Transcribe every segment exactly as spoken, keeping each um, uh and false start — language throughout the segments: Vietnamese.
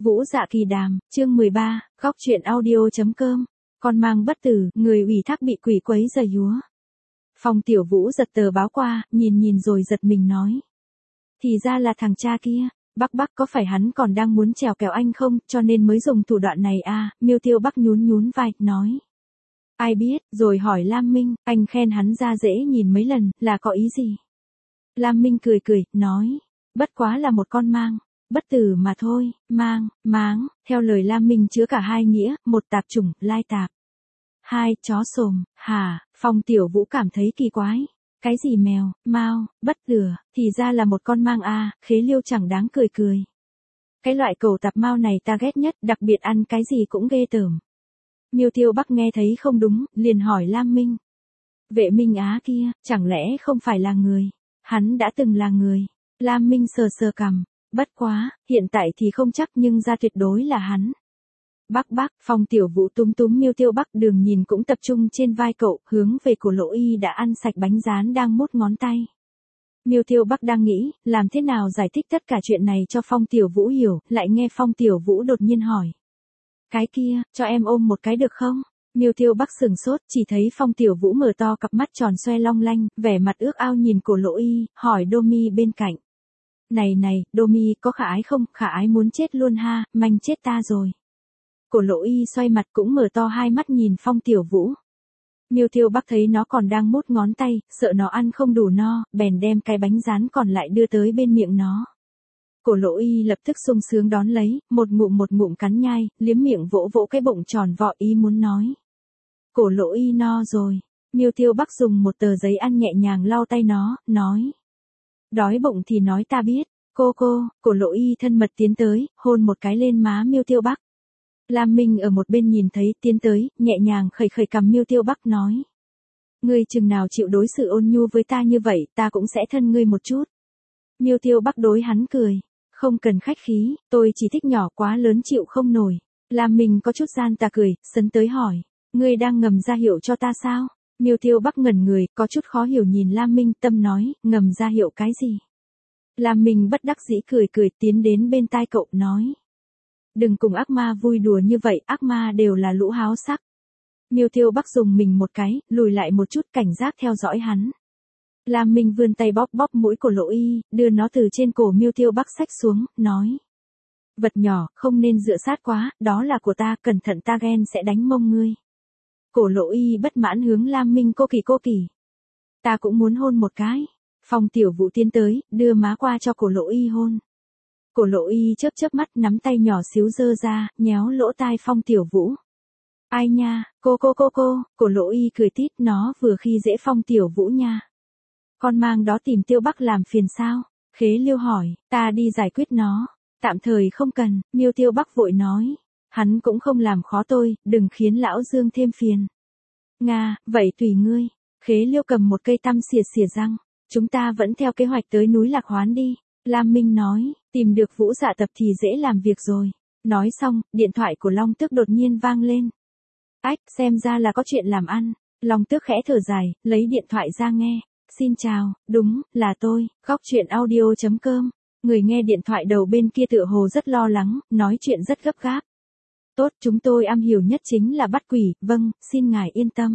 Vũ Dạ Kỳ Đàm, chương mười ba, góc truyện audio.com, con mang bất tử, người ủy thác bị quỷ quấy giày dúa. Phong Tiểu Vũ giật tờ báo qua, nhìn nhìn rồi giật mình nói. Thì ra là thằng cha kia, Bắc Bắc có phải hắn còn đang muốn trèo kéo anh không, cho nên mới dùng thủ đoạn này à, Miêu Tiêu Bắc nhún nhún vai, nói. Ai biết, rồi hỏi Lam Minh, anh khen hắn ra dễ nhìn mấy lần, là có ý gì? Lam Minh cười cười, nói, bất quá là một con mang. Bất tử mà thôi, mang, máng, theo lời Lam Minh chứa cả hai nghĩa, một tạp chủng, lai tạp. Hai, chó sồm, hả, Phong Tiểu Vũ cảm thấy kỳ quái. Cái gì mèo, mao, bất tử, thì ra là một con mang a, Khế Liêu chẳng đáng cười cười. Cái loại cẩu tạp mao này ta ghét nhất, đặc biệt ăn cái gì cũng ghê tởm. Miêu Tiêu Bắc nghe thấy không đúng, liền hỏi Lam Minh. Vệ Minh Á kia, chẳng lẽ không phải là người? Hắn đã từng là người. Lam Minh sờ sờ cằm. Bất quá, hiện tại thì không chắc nhưng ra tuyệt đối là hắn. Bắc Bắc, Phong Tiểu Vũ túm túm Miêu Tiêu Bắc đường nhìn cũng tập trung trên vai cậu, hướng về cổ Lỗ Y đã ăn sạch bánh rán đang mút ngón tay. Miêu Tiêu Bắc đang nghĩ, làm thế nào giải thích tất cả chuyện này cho Phong Tiểu Vũ hiểu, lại nghe Phong Tiểu Vũ đột nhiên hỏi. Cái kia, cho em ôm một cái được không? Miêu Tiêu Bắc sừng sốt, chỉ thấy Phong Tiểu Vũ mở to cặp mắt tròn xoe long lanh, vẻ mặt ước ao nhìn cổ Lỗ Y, hỏi Đô Mi bên cạnh. Này này, Đô Mi có khả ái không, khả ái muốn chết luôn ha, manh chết ta rồi. Cổ Lỗ Y xoay mặt cũng mở to hai mắt nhìn Phong Tiểu Vũ. Miêu Tiêu Bắc thấy nó còn đang mút ngón tay, sợ nó ăn không đủ no, bèn đem cái bánh rán còn lại đưa tới bên miệng nó. Cổ Lỗ Y lập tức sung sướng đón lấy, một ngụm một ngụm cắn nhai, liếm miệng vỗ vỗ cái bụng tròn vo ý muốn nói. Cổ Lỗ Y no rồi. Miêu Tiêu Bắc dùng một tờ giấy ăn nhẹ nhàng lau tay nó, nói. Đói bụng thì nói ta biết, cô cô, cổ Lỗ Y thân mật tiến tới, hôn một cái lên má Miêu Tiêu Bắc. Lam Minh ở một bên nhìn thấy, tiến tới, nhẹ nhàng khẩy khẩy cằm Miêu Tiêu Bắc nói. Ngươi chừng nào chịu đối xử ôn nhu với ta như vậy, ta cũng sẽ thân ngươi một chút. Miêu Tiêu Bắc đối hắn cười. Không cần khách khí, tôi chỉ thích nhỏ quá lớn chịu không nổi. Lam Minh có chút gian tà cười, sấn tới hỏi. Ngươi đang ngầm ra hiệu cho ta sao? Miêu Tiêu Bắc ngẩn người, có chút khó hiểu nhìn Lam Minh, tâm nói, ngầm ra hiệu cái gì? Lam Minh bất đắc dĩ cười cười tiến đến bên tai cậu, nói. Đừng cùng ác ma vui đùa như vậy, ác ma đều là lũ háo sắc. Miêu Tiêu Bắc dùng mình một cái, lùi lại một chút cảnh giác theo dõi hắn. Lam Minh vươn tay bóp bóp mũi cổ Lỗ Y, đưa nó từ trên cổ Miêu Tiêu Bắc xách xuống, nói. Vật nhỏ, không nên dựa sát quá, đó là của ta, cẩn thận ta ghen sẽ đánh mông ngươi. Cổ Lỗ Y bất mãn hướng Lam Minh cô kỳ cô kỳ. Ta cũng muốn hôn một cái. Phong Tiểu Vũ tiến tới, đưa má qua cho cổ Lỗ Y hôn. Cổ Lỗ Y chớp chớp mắt nắm tay nhỏ xíu dơ ra, nhéo lỗ tai Phong Tiểu Vũ. Ai nha, cô cô cô cô, cổ Lỗ Y cười tít, nó vừa khi dễ Phong Tiểu Vũ nha. Con mang đó tìm Tiêu Bắc làm phiền sao? Khế Liêu hỏi, ta đi giải quyết nó. Tạm thời không cần, Miêu Tiêu Bắc vội nói. Hắn cũng không làm khó tôi, đừng khiến lão Dương thêm phiền. Nga, vậy tùy ngươi. Khế Liêu cầm một cây tăm xìa xìa răng. Chúng ta vẫn theo kế hoạch tới núi Lạc Hoán đi. Lam Minh nói, tìm được Vũ Dạ Tập thì dễ làm việc rồi. Nói xong, điện thoại của Long Tước đột nhiên vang lên. Ách, xem ra là có chuyện làm ăn. Long Tước khẽ thở dài, lấy điện thoại ra nghe. Xin chào, đúng, là tôi, góc truyện audio.com. Người nghe điện thoại đầu bên kia tựa hồ rất lo lắng, nói chuyện rất gấp gáp. Tốt, chúng tôi am hiểu nhất chính là bắt quỷ, vâng, xin ngài yên tâm.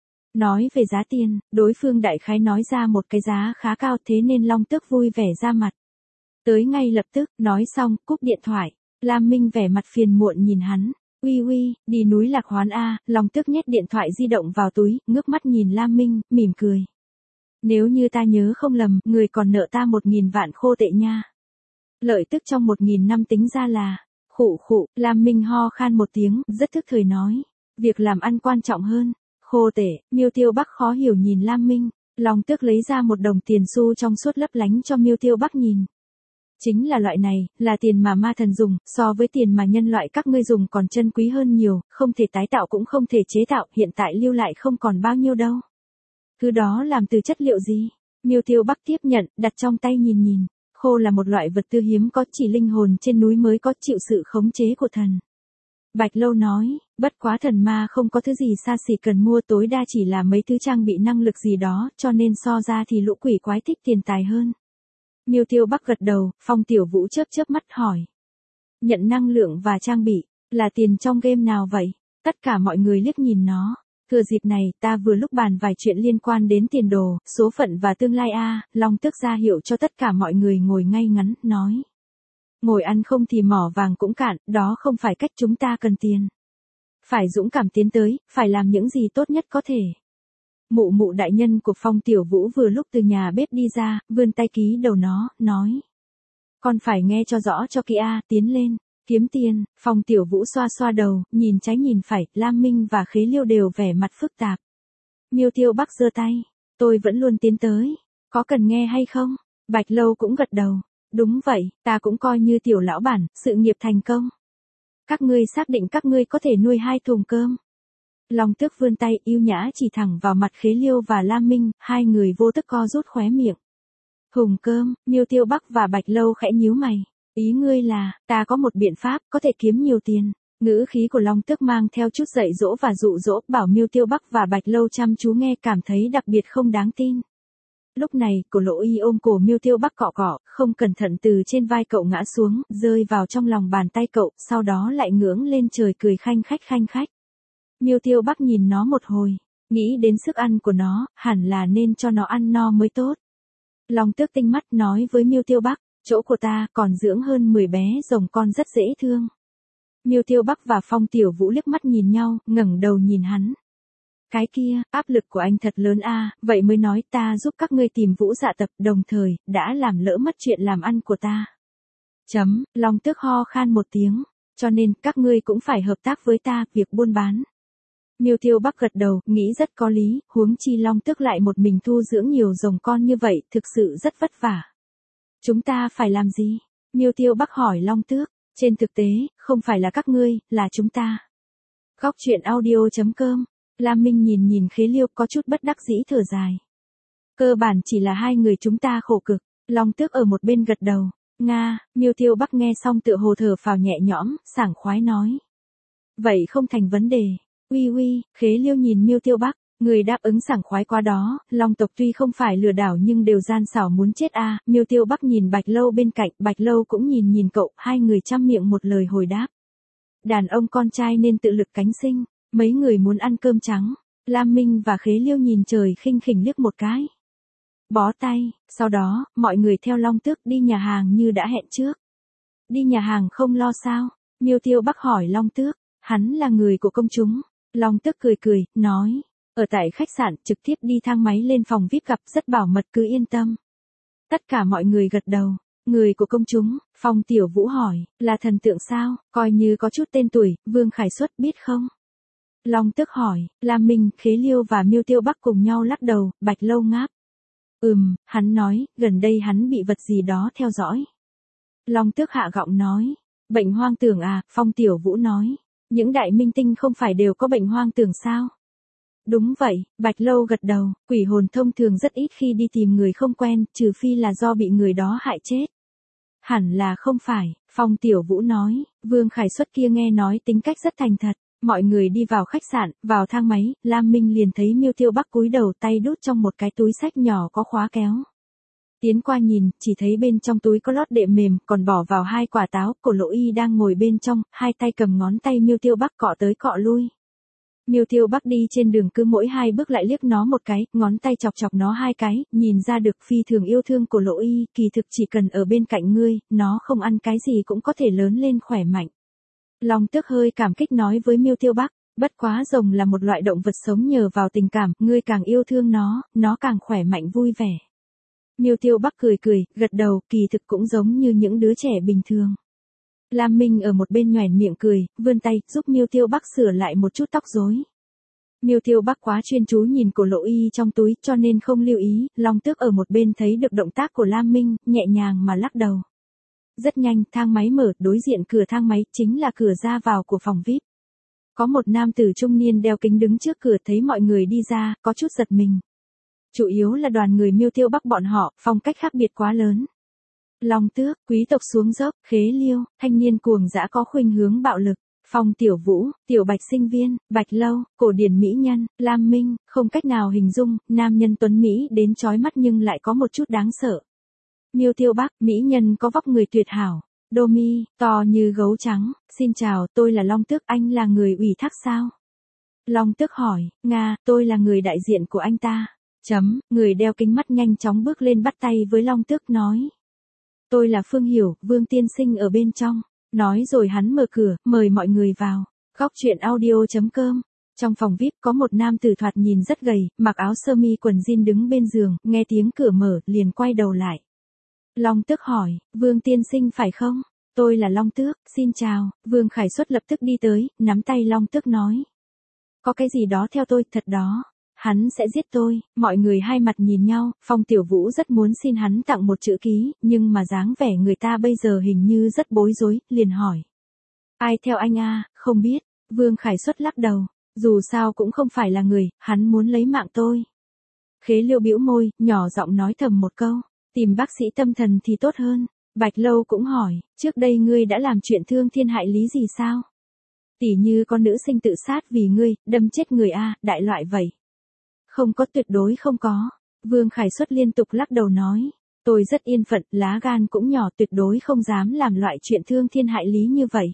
Nói về giá tiền, đối phương đại khái nói ra một cái giá khá cao thế nên Long Tước vui vẻ ra mặt. Tới ngay lập tức, nói xong, cúp điện thoại. Lam Minh vẻ mặt phiền muộn nhìn hắn. Uy uy, đi núi Lạc Hoán a. Long Tước nhét điện thoại di động vào túi, ngước mắt nhìn Lam Minh, mỉm cười. Nếu như ta nhớ không lầm, người còn nợ ta một nghìn vạn khô tệ nha. Lợi tức trong một nghìn năm tính ra là, khụ khụ, Lam Minh ho khan một tiếng, rất thức thời nói. Việc làm ăn quan trọng hơn. Khô tệ, Miêu Tiêu Bắc khó hiểu nhìn Lam Minh. Long Tước lấy ra một đồng tiền xu trong suốt lấp lánh cho Miêu Tiêu Bắc nhìn. Chính là loại này, là tiền mà ma thần dùng, so với tiền mà nhân loại các ngươi dùng còn chân quý hơn nhiều, không thể tái tạo cũng không thể chế tạo, hiện tại lưu lại không còn bao nhiêu đâu. Thứ đó làm từ chất liệu gì? Miêu Tiêu Bắc tiếp nhận, đặt trong tay nhìn nhìn. Khô là một loại vật tư hiếm có, chỉ linh hồn trên núi mới có, chịu sự khống chế của thần. Bạch Lâu nói, bất quá thần ma không có thứ gì xa xỉ cần mua, tối đa chỉ là mấy thứ trang bị năng lực gì đó, cho nên so ra thì lũ quỷ quái thích tiền tài hơn. Miêu Tiêu Bắc gật đầu, Phong Tiểu Vũ chớp chớp mắt hỏi. Nhận năng lượng và trang bị, là tiền trong game nào vậy? Tất cả mọi người liếc nhìn nó. Thừa dịp này, ta vừa lúc bàn vài chuyện liên quan đến tiền đồ, số phận và tương lai a. Long Tước ra hiệu cho tất cả mọi người ngồi ngay ngắn, nói. Ngồi ăn không thì mỏ vàng cũng cạn, đó không phải cách chúng ta cần tiền. Phải dũng cảm tiến tới, phải làm những gì tốt nhất có thể. Mụ mụ đại nhân của Phong Tiểu Vũ vừa lúc từ nhà bếp đi ra, vươn tay ký đầu nó, nói. Con phải nghe cho rõ cho kỹ a, tiến lên, kiếm tiền. Phong Tiểu Vũ xoa xoa đầu, nhìn trái nhìn phải, Lam Minh và Khế Liêu đều vẻ mặt phức tạp. Miêu Tiêu Bắc giơ tay, tôi vẫn luôn tiến tới, có cần nghe hay không? Bạch Lâu cũng gật đầu, đúng vậy, ta cũng coi như tiểu lão bản, sự nghiệp thành công. Các ngươi xác định các ngươi có thể nuôi hai thùng cơm. Long Tước vươn tay yêu nhã chỉ thẳng vào mặt Khế Liêu và Lam Minh, hai người vô tức co rút khóe miệng. Hùng cơm, Miêu Tiêu Bắc và Bạch Lâu khẽ nhíu mày. Ý ngươi là, ta có một biện pháp, có thể kiếm nhiều tiền. Ngữ khí của Long Tước mang theo chút dạy dỗ và dụ dỗ, bảo Miêu Tiêu Bắc và Bạch Lâu chăm chú nghe cảm thấy đặc biệt không đáng tin. Lúc này, Cổ Lỗ Y ôm cổ Miêu Tiêu Bắc cọ cọ, không cẩn thận từ trên vai cậu ngã xuống, rơi vào trong lòng bàn tay cậu, sau đó lại ngưỡng lên trời cười khanh khách khanh khách. Miêu Tiêu Bắc nhìn nó một hồi, nghĩ đến sức ăn của nó, hẳn là nên cho nó ăn no mới tốt. Long Tước tinh mắt nói với Miêu Tiêu Bắc, chỗ của ta còn dưỡng hơn mười bé rồng con rất dễ thương. Miêu Tiêu Bắc và Phong Tiểu Vũ liếc mắt nhìn nhau, ngẩng đầu nhìn hắn. Cái kia, áp lực của anh thật lớn a, vậy mới nói ta giúp các ngươi tìm Vũ Dạ Tập, đồng thời, đã làm lỡ mất chuyện làm ăn của ta. Chấm, Long Tước ho khan một tiếng, cho nên các ngươi cũng phải hợp tác với ta, việc buôn bán. Miêu Tiêu Bắc gật đầu, nghĩ rất có lý, huống chi Long Tước lại một mình thu dưỡng nhiều rồng con như vậy, thực sự rất vất vả. Chúng ta phải làm gì? Miêu Tiêu Bắc hỏi Long Tước, trên thực tế, không phải là các ngươi, là chúng ta. Góc truyện audio chấm com. Lam Minh nhìn nhìn Khế Liêu có chút bất đắc dĩ thở dài. Cơ bản chỉ là hai người chúng ta khổ cực, Long Tước ở một bên gật đầu. Nga, Miêu Tiêu Bắc nghe xong tựa hồ thở phào nhẹ nhõm, sảng khoái nói. Vậy không thành vấn đề. Uy uy, Khế Liêu nhìn Miêu Tiêu Bắc, người đáp ứng sảng khoái quá đó, Long tộc tuy không phải lừa đảo nhưng đều gian xảo muốn chết a. Miêu Tiêu Bắc nhìn Bạch Lâu bên cạnh, Bạch Lâu cũng nhìn nhìn cậu, hai người chăm miệng một lời hồi đáp. Đàn ông con trai nên tự lực cánh sinh, mấy người muốn ăn cơm trắng. Lam Minh và Khế Liêu nhìn trời khinh khỉnh liếc một cái. Bó tay, sau đó, mọi người theo Long Tước đi nhà hàng như đã hẹn trước. Đi nhà hàng không lo sao? Miêu Tiêu Bắc hỏi Long Tước, hắn là người của công chúng. Long Tước cười cười, nói, ở tại khách sạn, trực tiếp đi thang máy lên phòng vi ai pi gặp, rất bảo mật, cứ yên tâm. Tất cả mọi người gật đầu. Người của công chúng, Phong Tiểu Vũ hỏi, là thần tượng sao, coi như có chút tên tuổi, Vương Khải Xuất biết không? Long Tước hỏi, Lam Minh, Khế Liêu và Miêu Tiêu Bắc cùng nhau lắc đầu, Bạch Lâu ngáp. Ừm, hắn nói, gần đây hắn bị vật gì đó theo dõi. Long Tước hạ giọng nói, bệnh hoang tưởng à, Phong Tiểu Vũ nói, những đại minh tinh không phải đều có bệnh hoang tưởng sao? Đúng vậy, Bạch Lâu gật đầu, quỷ hồn thông thường rất ít khi đi tìm người không quen, trừ phi là do bị người đó hại chết. Hẳn là không phải, Phong Tiểu Vũ nói, Vương Khải Xuất kia nghe nói tính cách rất thành thật. Mọi người đi vào khách sạn, vào thang máy, Lam Minh liền thấy Miêu Tiêu Bắc cúi đầu tay đút trong một cái túi xách nhỏ có khóa kéo. Tiến qua nhìn, chỉ thấy bên trong túi có lót đệm mềm, còn bỏ vào hai quả táo, Cổ Lỗ Y đang ngồi bên trong, hai tay cầm ngón tay Miêu Tiêu Bắc cọ tới cọ lui. Miêu Tiêu Bắc đi trên đường cứ mỗi hai bước lại liếc nó một cái, ngón tay chọc chọc nó hai cái, nhìn ra được phi thường yêu thương Cổ Lỗ Y, kỳ thực chỉ cần ở bên cạnh ngươi, nó không ăn cái gì cũng có thể lớn lên khỏe mạnh. Long Tước hơi cảm kích nói với Miêu Tiêu Bắc, bất quá rồng là một loại động vật sống nhờ vào tình cảm, ngươi càng yêu thương nó, nó càng khỏe mạnh vui vẻ. Miêu Tiêu Bắc cười cười, gật đầu, kỳ thực cũng giống như những đứa trẻ bình thường. Lam Minh ở một bên nhoẻn miệng cười, vươn tay, giúp Miêu Tiêu Bắc sửa lại một chút tóc rối. Miêu Tiêu Bắc quá chuyên chú nhìn Cổ Lỗ Y trong túi, cho nên không lưu ý, Long Tước ở một bên thấy được động tác của Lam Minh, nhẹ nhàng mà lắc đầu. Rất nhanh, thang máy mở, đối diện cửa thang máy, chính là cửa ra vào của phòng vi ai pi. Có một nam tử trung niên đeo kính đứng trước cửa thấy mọi người đi ra, có chút giật mình. Chủ yếu là đoàn người Miêu Tiêu Bắc bọn họ, phong cách khác biệt quá lớn. Long Tước, quý tộc xuống dốc, Khế Liêu, thanh niên cuồng dã có khuynh hướng bạo lực. Phong Tiểu Vũ, Tiểu Bạch sinh viên, Bạch Lâu, cổ điển mỹ nhân, Lam Minh, không cách nào hình dung, nam nhân tuấn Mỹ đến chói mắt nhưng lại có một chút đáng sợ. Miêu Tiêu Bắc, mỹ nhân có vóc người tuyệt hảo. đô mi, to như gấu trắng, xin chào, tôi là Long Tước, anh là người ủy thác sao? Long Tước hỏi, Nga, tôi là người đại diện của anh ta. Chấm, người đeo kính mắt nhanh chóng bước lên bắt tay với Long Tước nói. Tôi là Phương Hiểu, Vương tiên sinh ở bên trong. Nói rồi hắn mở cửa, mời mọi người vào. Góc truyện audio.com. Trong phòng vi ai pi có một nam tử thoạt nhìn rất gầy, mặc áo sơ mi quần jean đứng bên giường, nghe tiếng cửa mở, liền quay đầu lại. Long Tước hỏi, Vương tiên sinh phải không? Tôi là Long Tước, xin chào. Vương Khải Xuất lập tức đi tới, nắm tay Long Tước nói. Có cái gì đó theo tôi, thật đó. Hắn sẽ giết tôi. Mọi người hai mặt nhìn nhau, Phong Tiểu Vũ rất muốn xin hắn tặng một chữ ký, nhưng mà dáng vẻ người ta bây giờ hình như rất bối rối, liền hỏi. Ai theo anh a? Không biết. Vương Khải Xuất lắc đầu. Dù sao cũng không phải là người, hắn muốn lấy mạng tôi. Khế Liêu bĩu môi, nhỏ giọng nói thầm một câu. Tìm bác sĩ tâm thần thì tốt hơn. Bạch Lâu cũng hỏi, trước đây ngươi đã làm chuyện thương thiên hại lý gì sao? Tỉ như con nữ sinh tự sát vì ngươi, đâm chết người a, đại loại vậy. Không có, tuyệt đối không có. Vương Khải Xuất liên tục lắc đầu nói. Tôi rất yên phận, lá gan cũng nhỏ, tuyệt đối không dám làm loại chuyện thương thiên hại lý như vậy.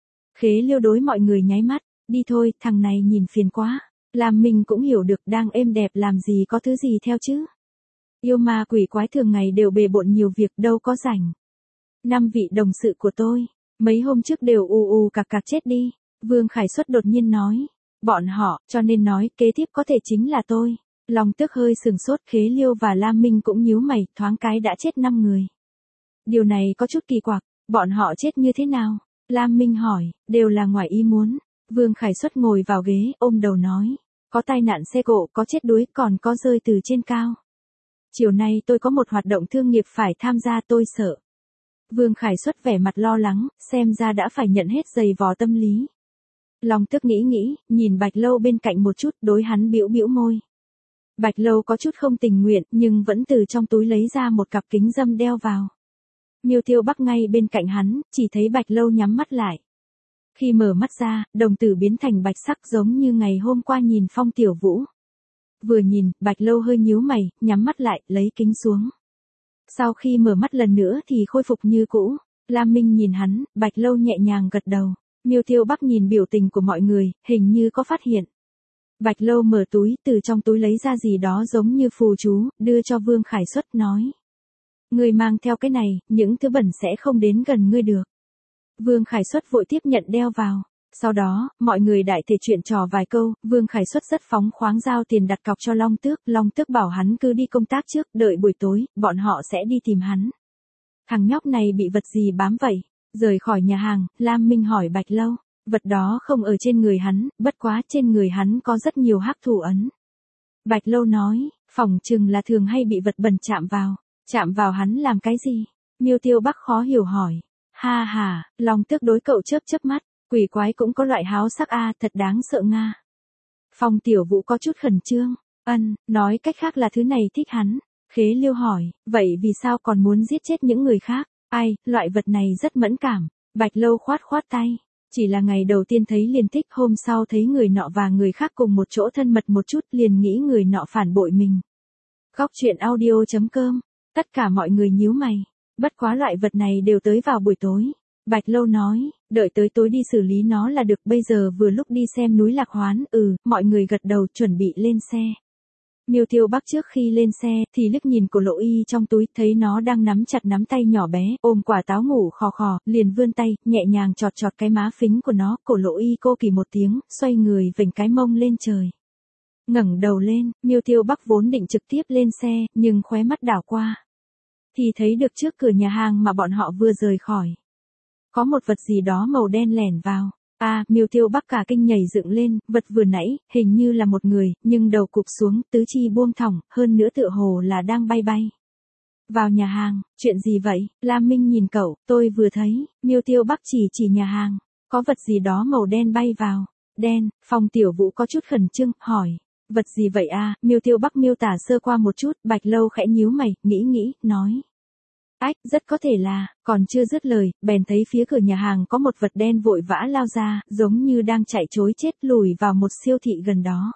Khế Liêu đối mọi người nháy mắt, đi thôi, thằng này nhìn phiền quá. Làm mình cũng hiểu được đang êm đẹp làm gì có thứ gì theo chứ. Yêu ma quỷ quái thường ngày đều bề bộn nhiều việc đâu có rảnh. Năm vị đồng sự của tôi, mấy hôm trước đều ù ù cạc cạc chết đi. Vương Khải Xuất đột nhiên nói. Bọn họ, cho nên nói, kế tiếp có thể chính là tôi. Long Tước hơi sừng sốt, Khế Liêu và Lam Minh cũng nhíu mày, thoáng cái đã chết năm người. Điều này có chút kỳ quặc, bọn họ chết như thế nào? Lam Minh hỏi, đều là ngoài ý muốn. Vương Khải Xuất ngồi vào ghế, ôm đầu nói. Có tai nạn xe cộ, có chết đuối, còn có rơi từ trên cao. Chiều nay tôi có một hoạt động thương nghiệp phải tham gia, tôi sợ. Vương Khải Xuất vẻ mặt lo lắng, xem ra đã phải nhận hết giày vò tâm lý. Long Tước nghĩ nghĩ, nhìn Bạch Lâu bên cạnh một chút, đối hắn bĩu bĩu môi. Bạch Lâu có chút không tình nguyện, nhưng vẫn từ trong túi lấy ra một cặp kính râm đeo vào. Miêu Tiêu Bắc ngay bên cạnh hắn, chỉ thấy Bạch Lâu nhắm mắt lại. Khi mở mắt ra, đồng tử biến thành bạch sắc giống như ngày hôm qua nhìn Phong Tiểu Vũ. Vừa nhìn, Bạch Lâu hơi nhíu mày, nhắm mắt lại, lấy kính xuống. Sau khi mở mắt lần nữa thì khôi phục như cũ. Lam Minh nhìn hắn, Bạch Lâu nhẹ nhàng gật đầu. Miêu Tiêu Bắc nhìn biểu tình của mọi người, hình như có phát hiện. Bạch Lâu mở túi, từ trong túi lấy ra gì đó giống như phù chú, đưa cho Vương Khải Xuất, nói. Ngươi mang theo cái này, những thứ bẩn sẽ không đến gần ngươi được. Vương Khải Xuất vội tiếp nhận đeo vào. Sau đó, mọi người đại thể chuyện trò vài câu, Vương Khải Xuất rất phóng khoáng giao tiền đặt cọc cho Long Tước, Long Tước bảo hắn cứ đi công tác trước, đợi buổi tối, bọn họ sẽ đi tìm hắn. Thằng nhóc này bị vật gì bám vậy? Rời khỏi nhà hàng, Lam Minh hỏi Bạch Lâu, vật đó không ở trên người hắn, bất quá trên người hắn có rất nhiều hắc thủ ấn. Bạch Lâu nói, phỏng chừng là thường hay bị vật bẩn chạm vào, chạm vào hắn làm cái gì? Miêu Tiêu Bắc khó hiểu hỏi, ha ha, Long Tước đối cậu chớp chớp mắt, quỷ quái cũng có loại háo sắc a, thật đáng sợ nga. Phong Tiểu Vũ có chút khẩn trương, ân, nói cách khác là thứ này thích hắn. Khế Liêu hỏi, vậy vì sao còn muốn giết chết những người khác? Ai, loại vật này rất mẫn cảm. Bạch Lâu khoát khoát tay. Chỉ là ngày đầu tiên thấy liền thích, hôm sau thấy người nọ và người khác cùng một chỗ thân mật một chút liền nghĩ người nọ phản bội mình. Góc truyện audio.com. Tất cả mọi người nhíu mày. Bất quá loại vật này đều tới vào buổi tối. Bạch Lâu nói, đợi tới tối đi xử lý nó là được, bây giờ vừa lúc đi xem núi Lạc Hoán, ừ, mọi người gật đầu chuẩn bị lên xe. Miêu Tiêu Bắc trước khi lên xe thì liếc nhìn Cổ Lộ Y trong túi, thấy nó đang nắm chặt nắm tay nhỏ bé, ôm quả táo ngủ khò khò, liền vươn tay, nhẹ nhàng chọt chọt cái má phính của nó. Cổ Lộ Y cô kỳ một tiếng, xoay người vểnh cái mông lên trời. Ngẩng đầu lên, Miêu Tiêu Bắc vốn định trực tiếp lên xe, nhưng khóe mắt đảo qua. Thì thấy được trước cửa nhà hàng mà bọn họ vừa rời khỏi. Có một vật gì đó màu đen lẻn vào. A, à, Miêu Tiêu Bắc cả kinh nhảy dựng lên, vật vừa nãy, hình như là một người, nhưng đầu cụp xuống, tứ chi buông thõng, hơn nữa tựa hồ là đang bay bay. Vào nhà hàng, chuyện gì vậy? Lam Minh nhìn cậu, tôi vừa thấy, Miêu Tiêu Bắc chỉ chỉ nhà hàng, có vật gì đó màu đen bay vào. Đen, Phong Tiểu Vũ có chút khẩn trương, hỏi, vật gì vậy a? À? Miêu Tiêu Bắc miêu tả sơ qua một chút, Bạch Lâu khẽ nhíu mày, nghĩ nghĩ, nói. Ách, rất có thể là, còn chưa dứt lời, bèn thấy phía cửa nhà hàng có một vật đen vội vã lao ra, giống như đang chạy trối chết lùi vào một siêu thị gần đó.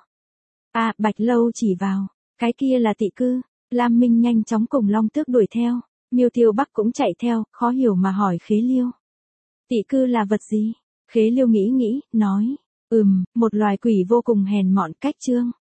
À, Bạch Lâu chỉ vào, cái kia là tị cư. Lam Minh nhanh chóng cùng Long Tước đuổi theo. Miêu Tiêu Bắc cũng chạy theo, khó hiểu mà hỏi Khế Liêu. Tị cư là vật gì? Khế Liêu nghĩ nghĩ, nói, ừm, một loài quỷ vô cùng hèn mọn cách trương.